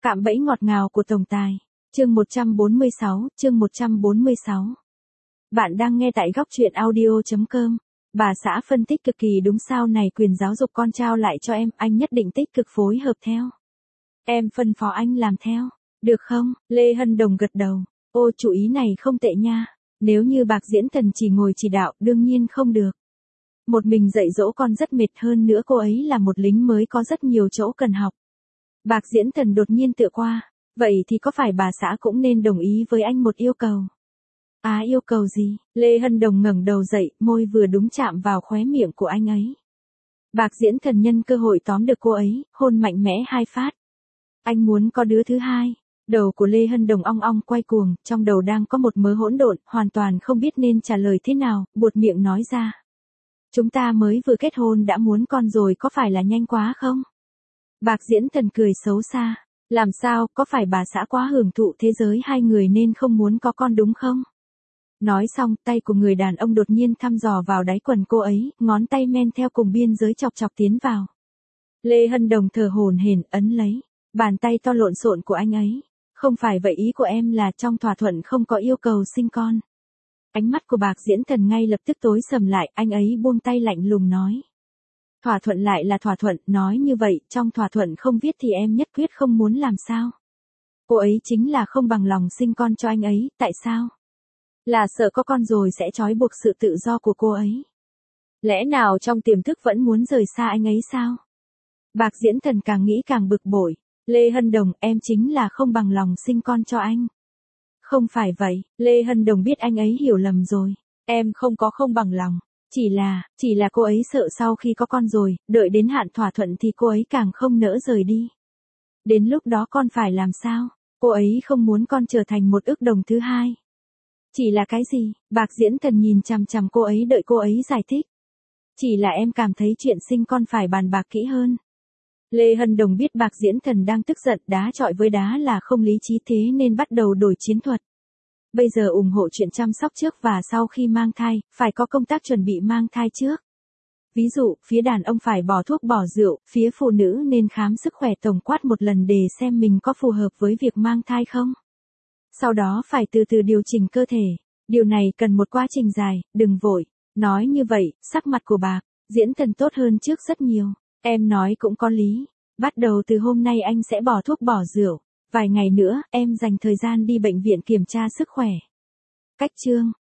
Cạm bẫy ngọt ngào của tổng tài. Chương 146. Bạn đang nghe tại góc truyện audio.com. Bà xã phân tích cực kỳ đúng, sao này quyền giáo dục con trao lại cho em, anh nhất định tích cực phối hợp theo. Em phân phó anh làm theo, được không? Lê Hân Đồng gật đầu. Ô, chủ ý này không tệ nha. Nếu như Bạc Diễn Thần chỉ ngồi chỉ đạo, đương nhiên không được. Một mình dạy dỗ con rất mệt, hơn nữa cô ấy là một lính mới có rất nhiều chỗ cần học. Bạc Diễn Thần đột nhiên tựa qua. Vậy thì có phải bà xã cũng nên đồng ý với anh một yêu cầu? À, yêu cầu gì? Lê Hân Đồng ngẩng đầu dậy, môi vừa đúng chạm vào khóe miệng của anh ấy. Bạc Diễn Thần nhân cơ hội tóm được cô ấy, hôn mạnh mẽ 2 phát. Anh muốn có đứa thứ hai. Đầu của Lê Hân Đồng ong ong quay cuồng, trong đầu đang có một mớ hỗn độn, hoàn toàn không biết nên trả lời thế nào, buột miệng nói ra. Chúng ta mới vừa kết hôn đã muốn con rồi, có phải là nhanh quá không? Bạc Diễn Thần cười xấu xa. Làm sao, có phải bà xã quá hưởng thụ thế giới hai người nên không muốn có con đúng không? Nói xong, tay của người đàn ông đột nhiên thăm dò vào đáy quần cô ấy, ngón tay men theo cùng biên giới chọc chọc tiến vào. Lê Hân Đồng thở hổn hển ấn lấy bàn tay to lộn xộn của anh ấy. Không phải vậy, ý của em là trong thỏa thuận không có yêu cầu sinh con. Ánh mắt của Bạc Diễn Thần ngay lập tức tối sầm lại, anh ấy buông tay lạnh lùng nói. Thỏa thuận lại là thỏa thuận, nói như vậy, trong thỏa thuận không viết thì em nhất quyết không muốn làm sao? Cô ấy chính là không bằng lòng sinh con cho anh ấy, tại sao? Là sợ có con rồi sẽ trói buộc sự tự do của cô ấy. Lẽ nào trong tiềm thức vẫn muốn rời xa anh ấy sao? Bạc Diễn Thần càng nghĩ càng bực bội. Lê Hân Đồng, em chính là không bằng lòng sinh con cho anh. Không phải vậy, Lê Hân Đồng biết anh ấy hiểu lầm rồi. Em không có không bằng lòng. Chỉ là cô ấy sợ sau khi có con rồi, đợi đến hạn thỏa thuận thì cô ấy càng không nỡ rời đi. Đến lúc đó con phải làm sao? Cô ấy không muốn con trở thành một ức đồng thứ hai. Chỉ là cái gì? Bạc Diễn Thần nhìn chằm chằm cô ấy đợi cô ấy giải thích. Chỉ là em cảm thấy chuyện sinh con phải bàn bạc kỹ hơn. Lê Hân Đồng biết Bạc Diễn Thần đang tức giận, đá chọi với đá là không lý trí, thế nên bắt đầu đổi chiến thuật. Bây giờ ủng hộ chuyện chăm sóc trước và sau khi mang thai, phải có công tác chuẩn bị mang thai trước. Ví dụ, phía đàn ông phải bỏ thuốc bỏ rượu, phía phụ nữ nên khám sức khỏe tổng quát một lần để xem mình có phù hợp với việc mang thai không. Sau đó phải từ từ điều chỉnh cơ thể. Điều này cần một quá trình dài, đừng vội. Nói như vậy, sắc mặt của Bạc Diễn Thần tốt hơn trước rất nhiều. Em nói cũng có lý. Bắt đầu từ hôm nay anh sẽ bỏ thuốc bỏ rượu. Vài ngày nữa, em dành thời gian đi bệnh viện kiểm tra sức khỏe. Cách chương